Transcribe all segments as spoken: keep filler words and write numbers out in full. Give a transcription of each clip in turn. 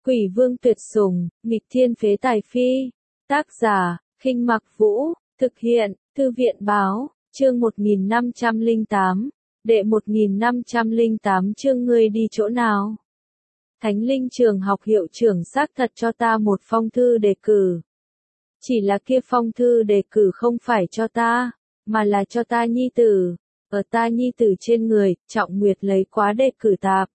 Quỷ vương tuyệt sủng, nghịch thiên phế tài phi. Tác giả, Khinh Mặc Vũ, thực hiện, Thư viện Báo, chương một nghìn năm trăm lẻ tám, đệ một nghìn năm trăm lẻ tám chương ngươi đi chỗ nào? Thánh Linh Trường học hiệu trưởng xác thật cho ta một phong thư đề cử. Chỉ là kia phong thư đề cử không phải cho ta, mà là cho ta nhi tử. Ở ta nhi tử trên người, Trọng Nguyệt lấy quá đề cử tạp.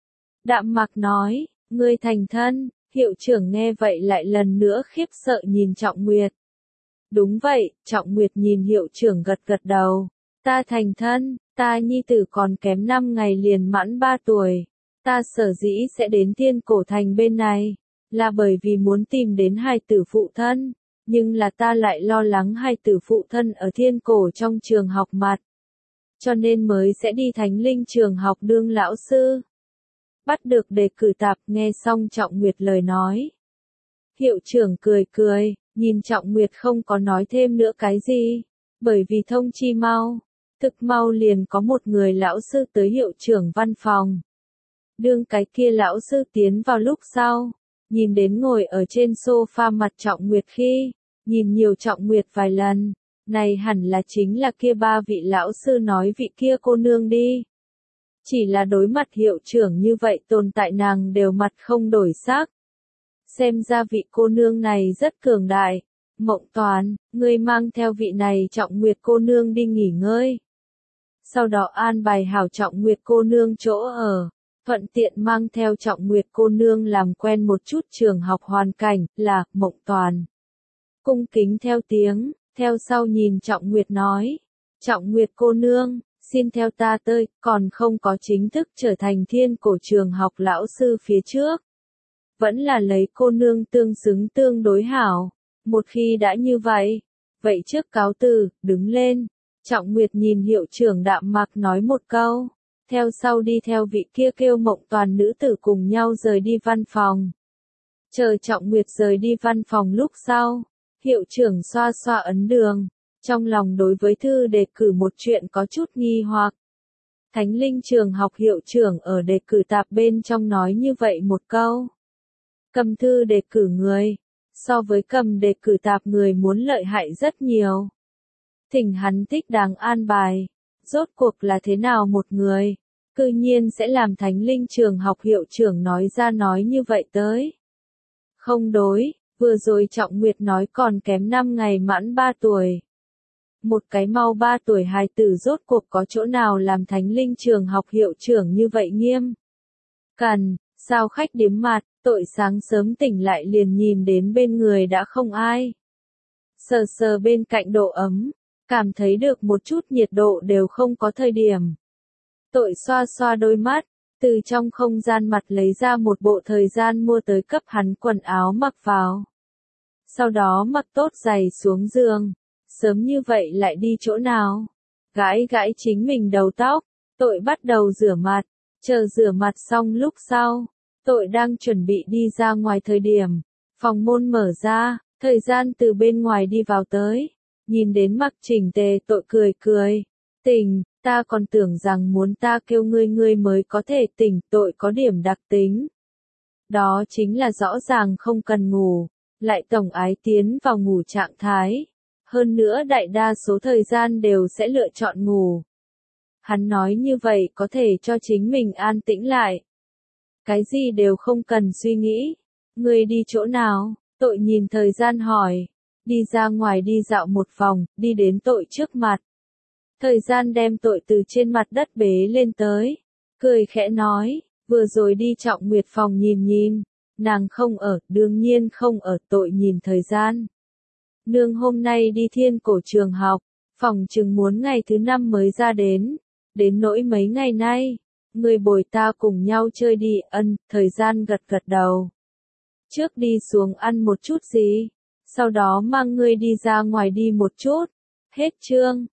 Đạm Mặc nói, ngươi thành thân, hiệu trưởng nghe vậy lại lần nữa khiếp sợ nhìn Trọng Nguyệt. Đúng vậy, Trọng Nguyệt nhìn hiệu trưởng gật gật đầu. Ta thành thân, ta nhi tử còn kém năm ngày liền mãn ba tuổi. Ta sở dĩ sẽ đến Thiên Cổ Thành bên này, là bởi vì muốn tìm đến hai tử phụ thân, nhưng là ta lại lo lắng hai tử phụ thân ở Thiên Cổ trong trường học mặt. Cho nên mới sẽ đi Thánh Linh Trường học đương lão sư. Bắt được đề cử tạp, nghe xong Trọng Nguyệt lời nói. Hiệu trưởng cười cười, nhìn Trọng Nguyệt không có nói thêm nữa cái gì, bởi vì thông chi mau, thực mau liền có một người lão sư tới hiệu trưởng văn phòng. Đương cái kia lão sư tiến vào lúc sau, nhìn đến ngồi ở trên sofa mặt Trọng Nguyệt khi, nhìn nhiều Trọng Nguyệt vài lần, này hẳn là chính là kia ba vị lão sư nói vị kia cô nương đi. Chỉ là đối mặt hiệu trưởng như vậy tồn tại nàng đều mặt không đổi sắc. Xem ra vị cô nương này rất cường đại. Mộng Toàn, ngươi mang theo vị này Trọng Nguyệt cô nương đi nghỉ ngơi. Sau đó an bài hảo Trọng Nguyệt cô nương chỗ ở, thuận tiện mang theo Trọng Nguyệt cô nương làm quen một chút trường học hoàn cảnh, là Mộng Toàn. Cung kính theo tiếng, theo sau nhìn Trọng Nguyệt nói, Trọng Nguyệt cô nương, xin theo ta tới, còn không có chính thức trở thành Thiên Cổ trường học lão sư phía trước. Vẫn là lấy cô nương tương xứng tương đối hảo. Một khi đã như vậy, vậy trước cáo từ, đứng lên. Trọng Nguyệt nhìn hiệu trưởng Đạm Mặc nói một câu, theo sau đi theo vị kia kêu Mộng Toàn nữ tử cùng nhau rời đi văn phòng. Chờ Trọng Nguyệt rời đi văn phòng lúc sau, hiệu trưởng xoa xoa ấn đường, trong lòng đối với thư đề cử một chuyện có chút nghi hoặc. Thánh Linh Trường học hiệu trưởng ở đề cử tạp bên trong nói như vậy một câu. Cầm thư đề cử người, so với cầm đề cử tạp người muốn lợi hại rất nhiều. Thỉnh hắn thích đáng an bài, rốt cuộc là thế nào một người, cư nhiên sẽ làm Thánh Linh Trường học hiệu trưởng nói ra nói như vậy tới. Không đối, vừa rồi Trọng Nguyệt nói còn kém năm ngày mãn ba tuổi. Một cái mau ba tuổi hài tử rốt cuộc có chỗ nào làm Thánh Linh Trường học hiệu trưởng như vậy nghiêm. Cần, sao khách điếm mặt, tội sáng sớm tỉnh lại liền nhìn đến bên người đã không ai. Sờ sờ bên cạnh độ ấm, cảm thấy được một chút nhiệt độ đều không có thời điểm. Tội xoa xoa đôi mắt, từ trong không gian mặt lấy ra một bộ thời gian mua tới cấp hắn quần áo mặc vào. Sau đó mặc tốt giày xuống giường, sớm như vậy lại đi chỗ nào? Gãi gãi chính mình đầu tóc, tội bắt đầu rửa mặt, chờ rửa mặt xong lúc sau. Tội đang chuẩn bị đi ra ngoài thời điểm, phòng môn mở ra, thời gian từ bên ngoài đi vào tới, nhìn đến mặc chỉnh tề tội cười cười, tỉnh, ta còn tưởng rằng muốn ta kêu ngươi ngươi mới có thể tỉnh, tội có điểm đặc tính. Đó chính là rõ ràng không cần ngủ, lại tổng ái tiến vào ngủ trạng thái, hơn nữa đại đa số thời gian đều sẽ lựa chọn ngủ. Hắn nói như vậy có thể cho chính mình an tĩnh lại. Cái gì đều không cần suy nghĩ. Ngươi đi chỗ nào? Tội nhìn thời gian hỏi. Đi ra ngoài đi dạo một vòng, đi đến tội trước mặt. Thời gian đem tội từ trên mặt đất bế lên tới. Cười khẽ nói, vừa rồi đi Trọng Nguyệt phòng nhìn nhìn. Nàng không ở, đương nhiên không ở, tội nhìn thời gian. Nương hôm nay đi Thiên Cổ trường học, phòng chừng muốn ngày thứ năm mới ra đến. Đến nỗi mấy ngày nay. Người bồi ta cùng nhau chơi đi, ân, thời gian gật gật đầu. Trước đi xuống ăn một chút gì, sau đó mang ngươi đi ra ngoài đi một chút. Hết chương.